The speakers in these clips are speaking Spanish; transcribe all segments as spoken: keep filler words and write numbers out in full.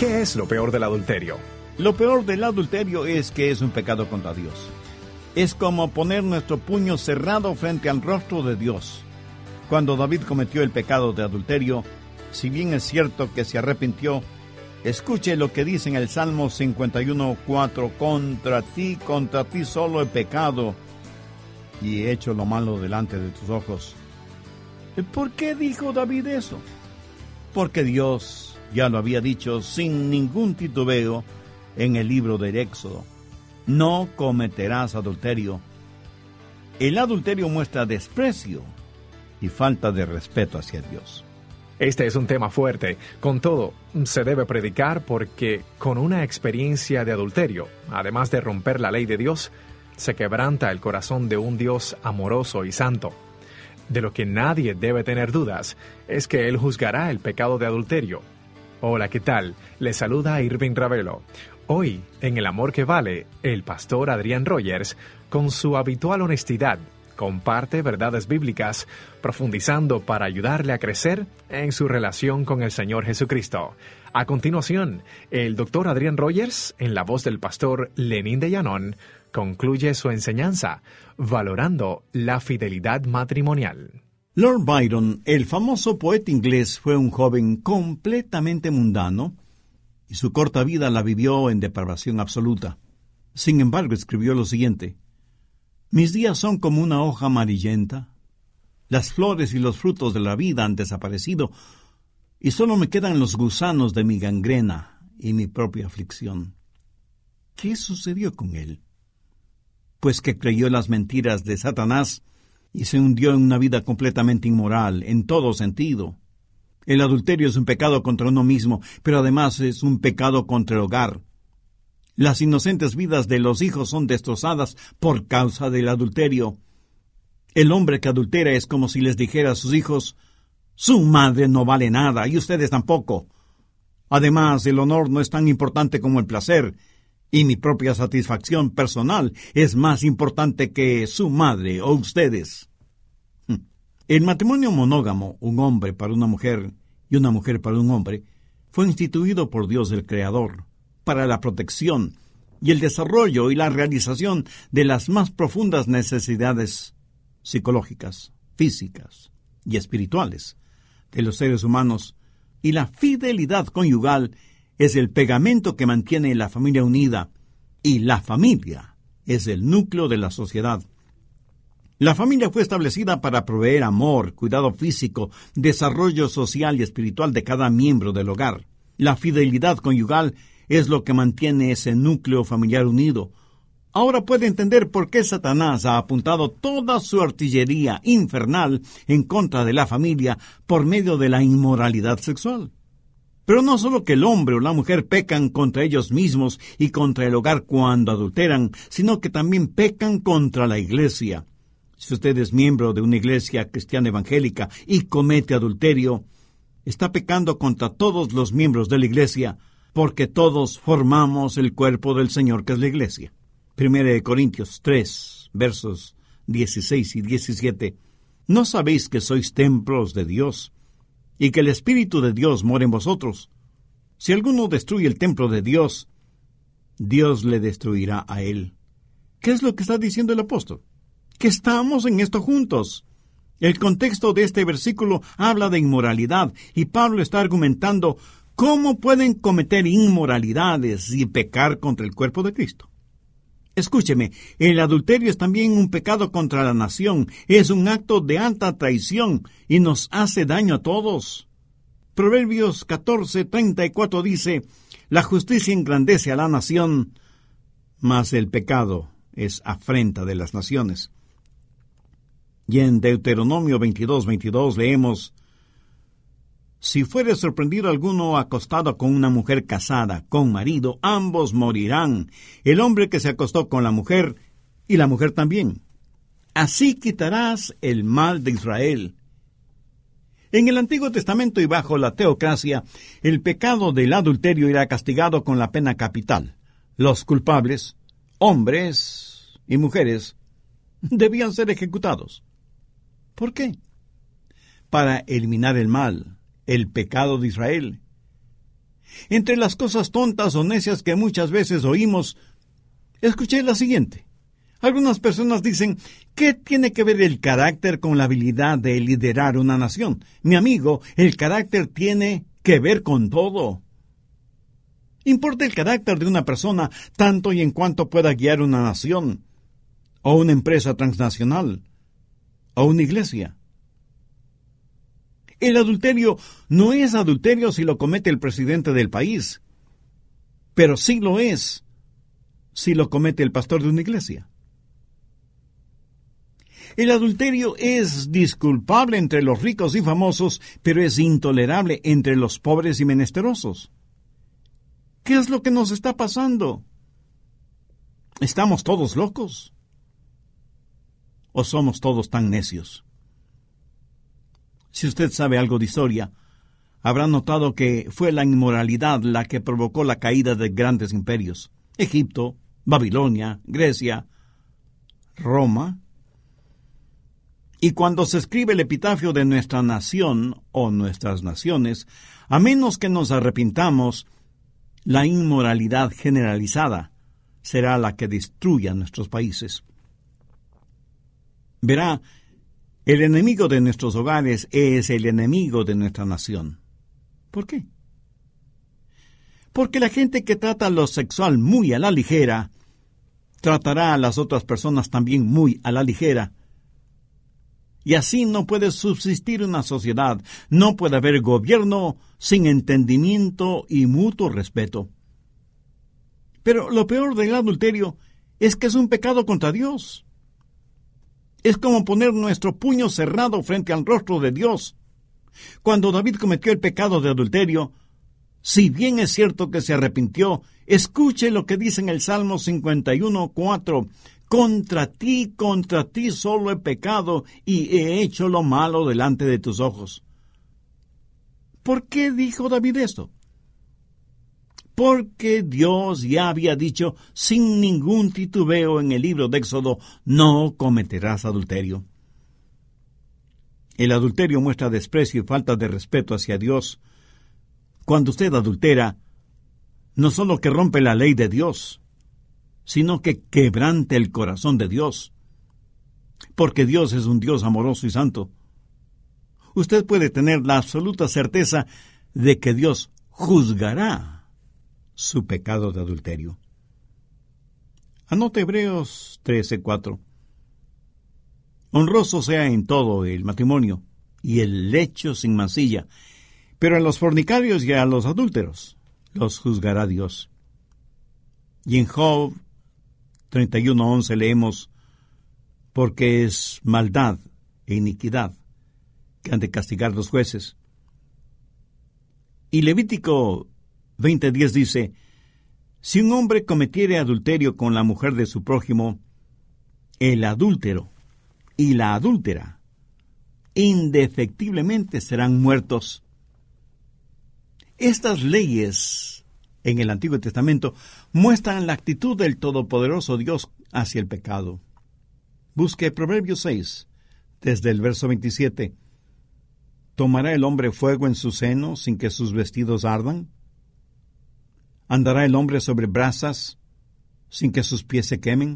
¿Qué es lo peor del adulterio? Lo peor del adulterio es que es un pecado contra Dios. Es como poner nuestro puño cerrado frente al rostro de Dios. Cuando David cometió el pecado de adulterio, si bien es cierto que se arrepintió, escuche lo que dice en el Salmo cincuenta y uno, cuatro: contra ti, contra ti solo he pecado y he hecho lo malo delante de tus ojos. ¿Por qué dijo David eso? Porque Dios ya lo había dicho sin ningún titubeo en el libro del Éxodo: no cometerás adulterio. El adulterio muestra desprecio y falta de respeto hacia Dios. Este es un tema fuerte. Con todo, se debe predicar porque con una experiencia de adulterio, además de romper la ley de Dios, se quebranta el corazón de un Dios amoroso y santo. De lo que nadie debe tener dudas es que Él juzgará el pecado de adulterio. Hola, ¿qué tal? Les saluda Irving Ravelo. Hoy, en El Amor que Vale, el pastor Adrián Rogers, con su habitual honestidad, comparte verdades bíblicas, profundizando para ayudarle a crecer en su relación con el Señor Jesucristo. A continuación, el doctor Adrián Rogers, en la voz del pastor Lenín de Llanón, concluye su enseñanza, valorando la fidelidad matrimonial. Lord Byron, el famoso poeta inglés, fue un joven completamente mundano y su corta vida la vivió en depravación absoluta. Sin embargo, escribió lo siguiente: mis días son como una hoja amarillenta, las flores y los frutos de la vida han desaparecido y solo me quedan los gusanos de mi gangrena y mi propia aflicción. ¿Qué sucedió con él? Pues que creyó las mentiras de Satanás y se hundió en una vida completamente inmoral, en todo sentido. El adulterio es un pecado contra uno mismo, pero además es un pecado contra el hogar. Las inocentes vidas de los hijos son destrozadas por causa del adulterio. El hombre que adultera es como si les dijera a sus hijos: su madre no vale nada y ustedes tampoco. Además, el honor no es tan importante como el placer, y mi propia satisfacción personal es más importante que su madre o ustedes. El matrimonio monógamo, un hombre para una mujer y una mujer para un hombre, fue instituido por Dios el Creador para la protección y el desarrollo y la realización de las más profundas necesidades psicológicas, físicas y espirituales de los seres humanos, y la fidelidad conyugal es el pegamento que mantiene la familia unida, y la familia es el núcleo de la sociedad. La familia fue establecida para proveer amor, cuidado físico, desarrollo social y espiritual de cada miembro del hogar. La fidelidad conyugal es lo que mantiene ese núcleo familiar unido. Ahora puede entender por qué Satanás ha apuntado toda su artillería infernal en contra de la familia por medio de la inmoralidad sexual. Pero no solo que el hombre o la mujer pecan contra ellos mismos y contra el hogar cuando adulteran, sino que también pecan contra la iglesia. Si usted es miembro de una iglesia cristiana evangélica y comete adulterio, está pecando contra todos los miembros de la iglesia, porque todos formamos el cuerpo del Señor, que es la iglesia. Primera de Corintios tres, versos dieciséis y diecisiete. ¿No sabéis que sois templos de Dios y que el Espíritu de Dios mora en vosotros? Si alguno destruye el templo de Dios, Dios le destruirá a él. ¿Qué es lo que está diciendo el apóstol? Que estamos en esto juntos. El contexto de este versículo habla de inmoralidad, y Pablo está argumentando cómo pueden cometer inmoralidades y pecar contra el cuerpo de Cristo. Escúcheme, el adulterio es también un pecado contra la nación, es un acto de alta traición y nos hace daño a todos. Proverbios catorce, treinta y cuatro dice: la justicia engrandece a la nación, mas el pecado es afrenta de las naciones. Y en Deuteronomio veintidós, veintidós leemos: si fuere sorprendido alguno acostado con una mujer casada, con marido, ambos morirán, el hombre que se acostó con la mujer, y la mujer también. Así quitarás el mal de Israel. En el Antiguo Testamento y bajo la teocracia, el pecado del adulterio era castigado con la pena capital. Los culpables, hombres y mujeres, debían ser ejecutados. ¿Por qué? Para eliminar el mal, el pecado de Israel. Entre las cosas tontas o necias que muchas veces oímos, escuché la siguiente. Algunas personas dicen, ¿qué tiene que ver el carácter con la habilidad de liderar una nación? Mi amigo, el carácter tiene que ver con todo. Importa el carácter de una persona tanto y en cuanto pueda guiar una nación, o una empresa transnacional, o una iglesia. El adulterio no es adulterio si lo comete el presidente del país, pero sí lo es si lo comete el pastor de una iglesia. El adulterio es disculpable entre los ricos y famosos, pero es intolerable entre los pobres y menesterosos. ¿Qué es lo que nos está pasando? ¿Estamos todos locos? ¿O somos todos tan necios? Si usted sabe algo de historia, habrá notado que fue la inmoralidad la que provocó la caída de grandes imperios. Egipto, Babilonia, Grecia, Roma. Y cuando se escribe el epitafio de nuestra nación o nuestras naciones, a menos que nos arrepintamos, la inmoralidad generalizada será la que destruya nuestros países. Verá, el enemigo de nuestros hogares es el enemigo de nuestra nación. ¿Por qué? Porque la gente que trata lo sexual muy a la ligera, tratará a las otras personas también muy a la ligera. Y así no puede subsistir una sociedad, no puede haber gobierno sin entendimiento y mutuo respeto. Pero lo peor del adulterio es que es un pecado contra Dios. Es como poner nuestro puño cerrado frente al rostro de Dios. Cuando David cometió el pecado de adulterio, si bien es cierto que se arrepintió, escuche lo que dice en el Salmo cincuenta y uno, cuatro. Contra ti, contra ti solo he pecado y he hecho lo malo delante de tus ojos. ¿Por qué dijo David esto? Porque Dios ya había dicho sin ningún titubeo en el libro de Éxodo, no cometerás adulterio. El adulterio muestra desprecio y falta de respeto hacia Dios. Cuando usted adultera, no solo que rompe la ley de Dios, sino que quebrante el corazón de Dios, porque Dios es un Dios amoroso y santo. Usted puede tener la absoluta certeza de que Dios juzgará su pecado de adulterio. Anote Hebreos trece, cuatro. Honroso sea en todo el matrimonio y el lecho sin mancilla, pero a los fornicarios y a los adúlteros los juzgará Dios. Y en Job treinta y uno, once leemos, porque es maldad e iniquidad que han de castigar los jueces. Y Levítico veinte, diez dice, si un hombre cometiere adulterio con la mujer de su prójimo, el adúltero y la adúltera indefectiblemente serán muertos. Estas leyes en el Antiguo Testamento muestran la actitud del Todopoderoso Dios hacia el pecado. Busque Proverbios seis, desde el verso veintisiete. ¿Tomará el hombre fuego en su seno sin que sus vestidos ardan? ¿Andará el hombre sobre brasas sin que sus pies se quemen?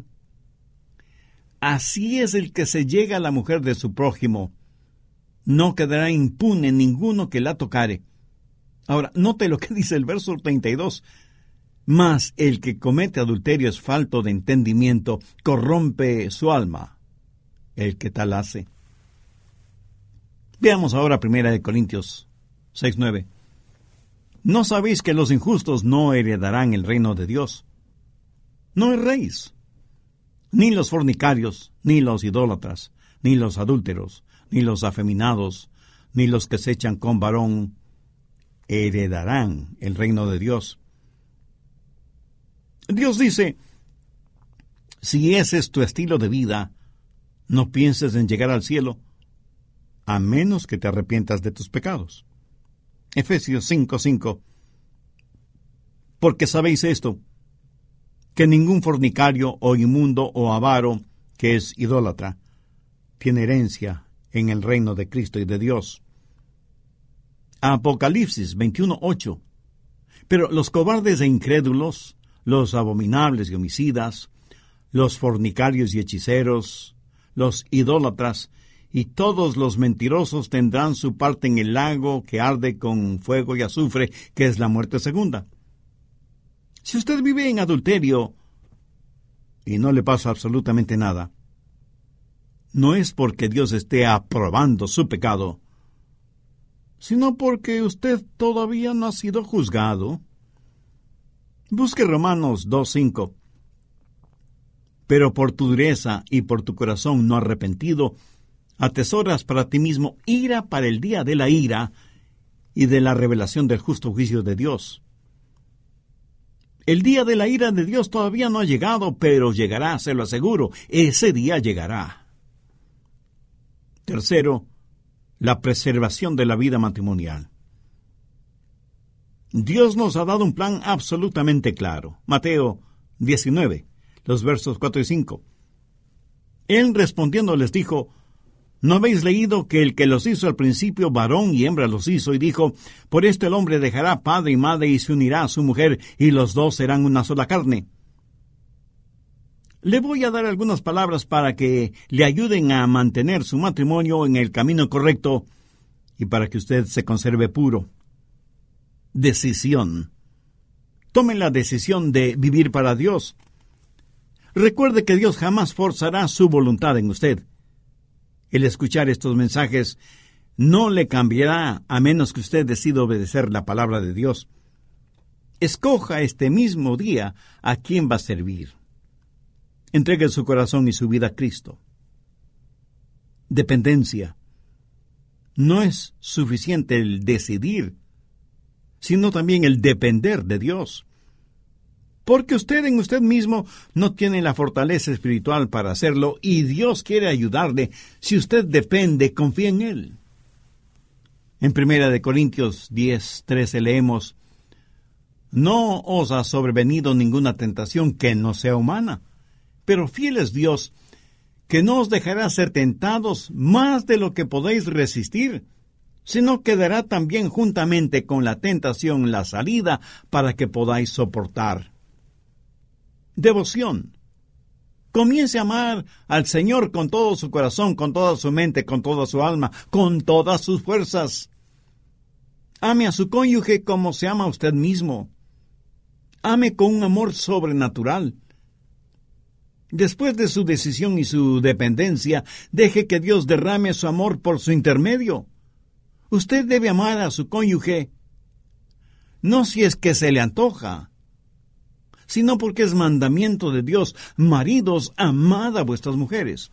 Así es el que se llega a la mujer de su prójimo. No quedará impune ninguno que la tocare. Ahora, note lo que dice el verso treinta y dos. Mas el que comete adulterio es falto de entendimiento, corrompe su alma, el que tal hace. Veamos ahora primera de Corintios seis, nueve. ¿No sabéis que los injustos no heredarán el reino de Dios? No erréis. Ni los fornicarios, ni los idólatras, ni los adúlteros, ni los afeminados, ni los que se echan con varón, heredarán el reino de Dios. Dios dice, si ese es tu estilo de vida, no pienses en llegar al cielo, a menos que te arrepientas de tus pecados. Efesios cinco, cinco. Porque sabéis esto, que ningún fornicario o inmundo o avaro, que es idólatra, tiene herencia en el reino de Cristo y de Dios. Apocalipsis veintiuno, ocho. Pero los cobardes e incrédulos, los abominables y homicidas, los fornicarios y hechiceros, los idólatras y todos los mentirosos tendrán su parte en el lago que arde con fuego y azufre, que es la muerte segunda. Si usted vive en adulterio y no le pasa absolutamente nada, no es porque Dios esté aprobando su pecado, sino porque usted todavía no ha sido juzgado. Busque Romanos dos cinco. Pero por tu dureza y por tu corazón no arrepentido, atesoras para ti mismo ira para el día de la ira y de la revelación del justo juicio de Dios. El día de la ira de Dios todavía no ha llegado, pero llegará, se lo aseguro, ese día llegará. Tercero, la preservación de la vida matrimonial. Dios nos ha dado un plan absolutamente claro. Mateo diecinueve, los versos cuatro y cinco. Él respondiendo les dijo: ¿no habéis leído que el que los hizo al principio, varón y hembra los hizo? Y dijo: por esto el hombre dejará padre y madre y se unirá a su mujer, y los dos serán una sola carne. Le voy a dar algunas palabras para que le ayuden a mantener su matrimonio en el camino correcto y para que usted se conserve puro. Decisión. Tome la decisión de vivir para Dios. Recuerde que Dios jamás forzará su voluntad en usted. El escuchar estos mensajes no le cambiará a menos que usted decida obedecer la palabra de Dios. Escoja este mismo día a quién va a servir. Entregue su corazón y su vida a Cristo. Dependencia. No es suficiente el decidir, sino también el depender de Dios. Porque usted en usted mismo no tiene la fortaleza espiritual para hacerlo, y Dios quiere ayudarle. Si usted depende, confía en Él. En Primera de Corintios diez trece leemos: no os ha sobrevenido ninguna tentación que no sea humana, pero fiel es Dios, que no os dejará ser tentados más de lo que podéis resistir, sino que dará también juntamente con la tentación la salida para que podáis soportar. Devoción. Comience a amar al Señor con todo su corazón, con toda su mente, con toda su alma, con todas sus fuerzas. Ame a su cónyuge como se ama a usted mismo. Ame con un amor sobrenatural. Después de su decisión y su dependencia, deje que Dios derrame su amor por su intermedio. Usted debe amar a su cónyuge, no si es que se le antoja, sino porque es mandamiento de Dios. Maridos, amad a vuestras mujeres.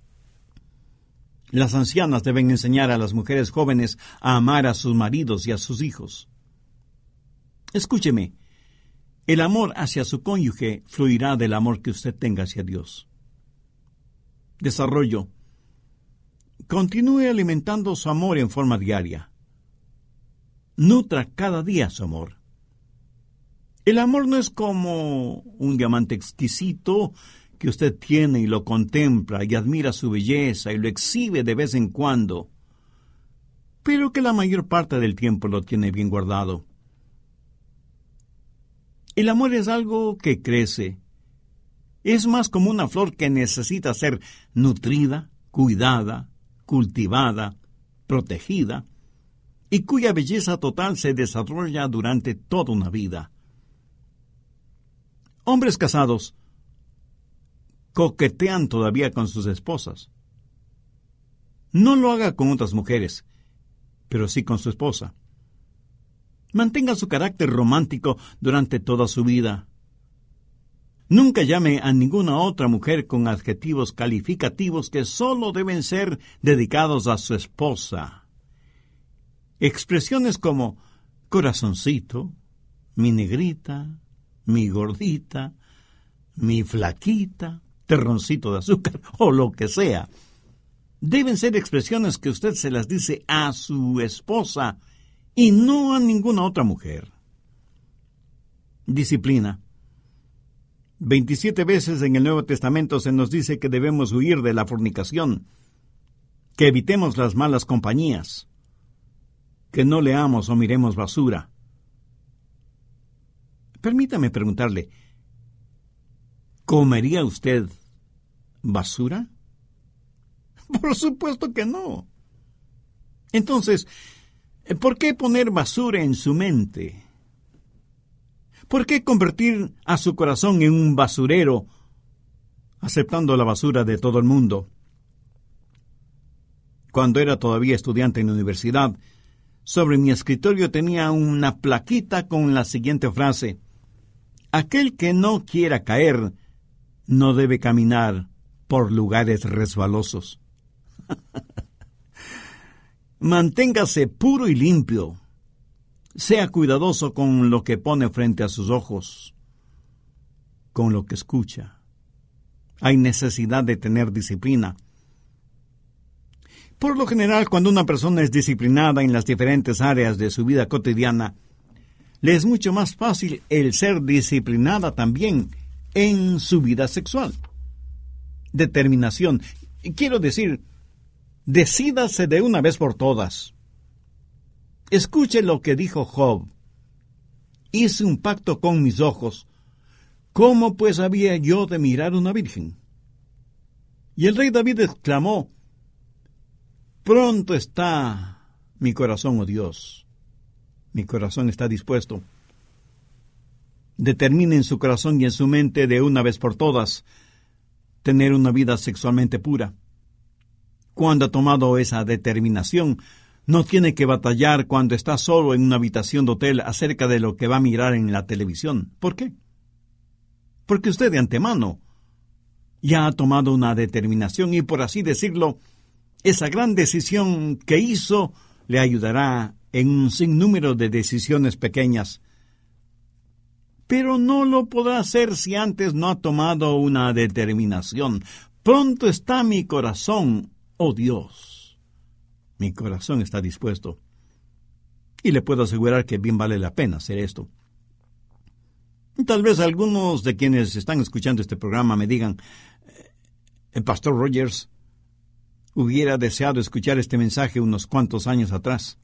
Las ancianas deben enseñar a las mujeres jóvenes a amar a sus maridos y a sus hijos. Escúcheme, el amor hacia su cónyuge fluirá del amor que usted tenga hacia Dios. Desarrollo. Continúe alimentando su amor en forma diaria. Nutra cada día su amor. El amor no es como un diamante exquisito que usted tiene y lo contempla y admira su belleza y lo exhibe de vez en cuando, pero que la mayor parte del tiempo lo tiene bien guardado. El amor es algo que crece. Es más como una flor que necesita ser nutrida, cuidada, cultivada, protegida, y cuya belleza total se desarrolla durante toda una vida. Hombres casados coquetean todavía con sus esposas. No lo haga con otras mujeres, pero sí con su esposa. Mantenga su carácter romántico durante toda su vida. Nunca llame a ninguna otra mujer con adjetivos calificativos que solo deben ser dedicados a su esposa. Expresiones como corazoncito, mi negrita, mi gordita, mi flaquita, terroncito de azúcar o lo que sea. Deben ser expresiones que usted se las dice a su esposa y no a ninguna otra mujer. Disciplina. Veintisiete veces en el Nuevo Testamento se nos dice que debemos huir de la fornicación, que evitemos las malas compañías, que no leamos o miremos basura. Permítame preguntarle, ¿comería usted basura? Por supuesto que no. Entonces, ¿por qué poner basura en su mente? ¿Por qué convertir a su corazón en un basurero, aceptando la basura de todo el mundo? Cuando era todavía estudiante en la universidad, sobre mi escritorio tenía una plaquita con la siguiente frase: aquel que no quiera caer, no debe caminar por lugares resbalosos. Manténgase puro y limpio. Sea cuidadoso con lo que pone frente a sus ojos, con lo que escucha. Hay necesidad de tener disciplina. Por lo general, cuando una persona es disciplinada en las diferentes áreas de su vida cotidiana, le es mucho más fácil el ser disciplinada también en su vida sexual. Determinación. Quiero decir, decídase de una vez por todas. Escuche lo que dijo Job. Hice un pacto con mis ojos. ¿Cómo pues había yo de mirar una virgen? Y el rey David exclamó: pronto está mi corazón, oh Dios. Mi corazón está dispuesto. Determine en su corazón y en su mente de una vez por todas tener una vida sexualmente pura. Cuando ha tomado esa determinación, no tiene que batallar cuando está solo en una habitación de hotel acerca de lo que va a mirar en la televisión. ¿Por qué? Porque usted de antemano ya ha tomado una determinación y, por así decirlo, esa gran decisión que hizo le ayudará en un sinnúmero de decisiones pequeñas. Pero no lo podrá hacer si antes no ha tomado una determinación. Pronto está mi corazón, oh Dios. Mi corazón está dispuesto. Y le puedo asegurar que bien vale la pena hacer esto. Tal vez algunos de quienes están escuchando este programa me digan: el pastor Rogers hubiera deseado escuchar este mensaje unos cuantos años atrás.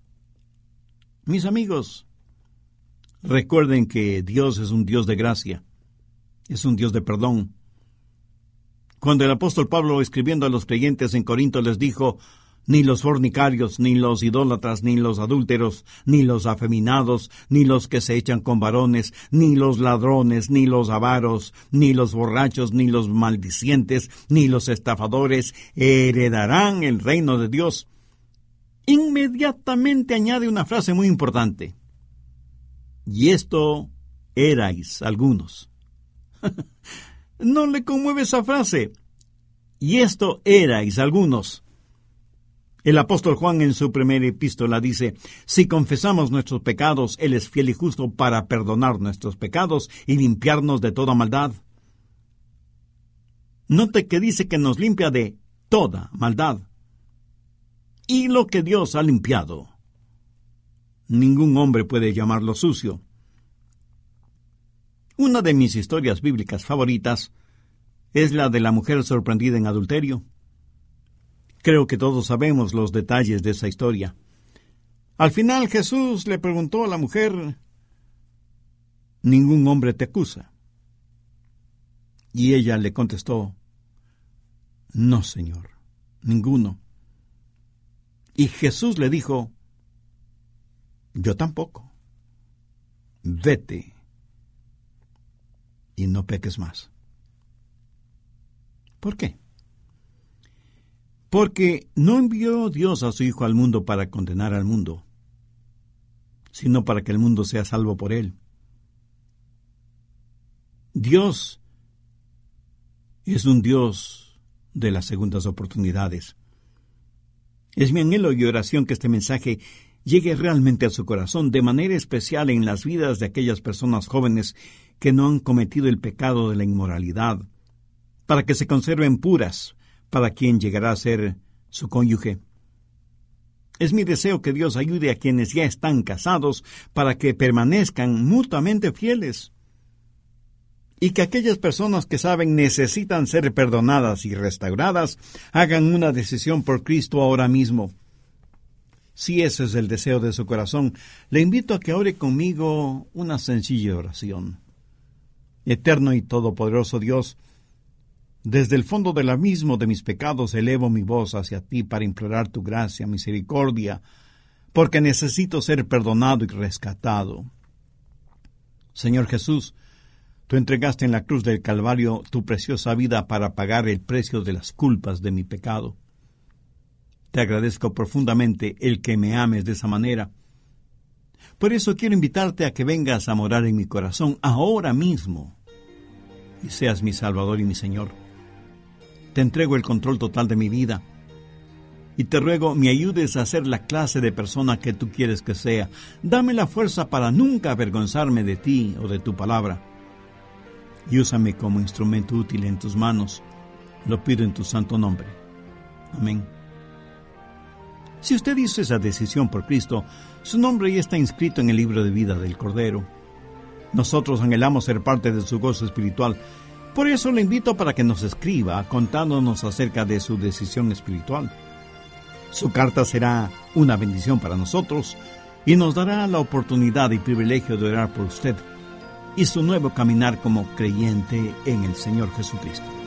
Mis amigos, recuerden que Dios es un Dios de gracia, es un Dios de perdón. Cuando el apóstol Pablo, escribiendo a los creyentes en Corinto, les dijo: ni los fornicarios, ni los idólatras, ni los adúlteros, ni los afeminados, ni los que se echan con varones, ni los ladrones, ni los avaros, ni los borrachos, ni los maldicientes, ni los estafadores heredarán el reino de Dios. Inmediatamente añade una frase muy importante: y esto erais algunos. ¿No le conmueve esa frase? Y esto erais algunos. El apóstol Juan en su primera epístola dice: si confesamos nuestros pecados, Él es fiel y justo para perdonar nuestros pecados y limpiarnos de toda maldad. Note que dice que nos limpia de toda maldad. Y lo que Dios ha limpiado, ningún hombre puede llamarlo sucio. Una de mis historias bíblicas favoritas es la de la mujer sorprendida en adulterio. Creo que todos sabemos los detalles de esa historia. Al final Jesús le preguntó a la mujer: ¿ningún hombre te acusa? Y ella le contestó: no, Señor, ninguno. Y Jesús le dijo: yo tampoco. Vete y no peques más. ¿Por qué? Porque no envió Dios a su Hijo al mundo para condenar al mundo, sino para que el mundo sea salvo por él. Dios es un Dios de las segundas oportunidades. Es mi anhelo y oración que este mensaje llegue realmente a su corazón, de manera especial en las vidas de aquellas personas jóvenes que no han cometido el pecado de la inmoralidad, para que se conserven puras para quien llegará a ser su cónyuge. Es mi deseo que Dios ayude a quienes ya están casados para que permanezcan mutuamente fieles, y que aquellas personas que saben necesitan ser perdonadas y restauradas hagan una decisión por Cristo ahora mismo. Si ese es el deseo de su corazón, le invito a que ore conmigo una sencilla oración. Eterno y todopoderoso Dios, desde el fondo del abismo de mis pecados elevo mi voz hacia ti para implorar tu gracia, misericordia, porque necesito ser perdonado y rescatado. Señor Jesús, tú entregaste en la cruz del Calvario tu preciosa vida para pagar el precio de las culpas de mi pecado. Te agradezco profundamente el que me ames de esa manera. Por eso quiero invitarte a que vengas a morar en mi corazón ahora mismo y seas mi Salvador y mi Señor. Te entrego el control total de mi vida y te ruego me ayudes a ser la clase de persona que tú quieres que sea. Dame la fuerza para nunca avergonzarme de ti o de tu palabra. Y úsame como instrumento útil en tus manos. Lo pido en tu santo nombre. Amén. Si usted hizo esa decisión por Cristo, su nombre ya está inscrito en el libro de vida del Cordero. Nosotros anhelamos ser parte de su gozo espiritual. Por eso le invito para que nos escriba contándonos acerca de su decisión espiritual. Su carta será una bendición para nosotros y nos dará la oportunidad y privilegio de orar por usted y su nuevo caminar como creyente en el Señor Jesucristo.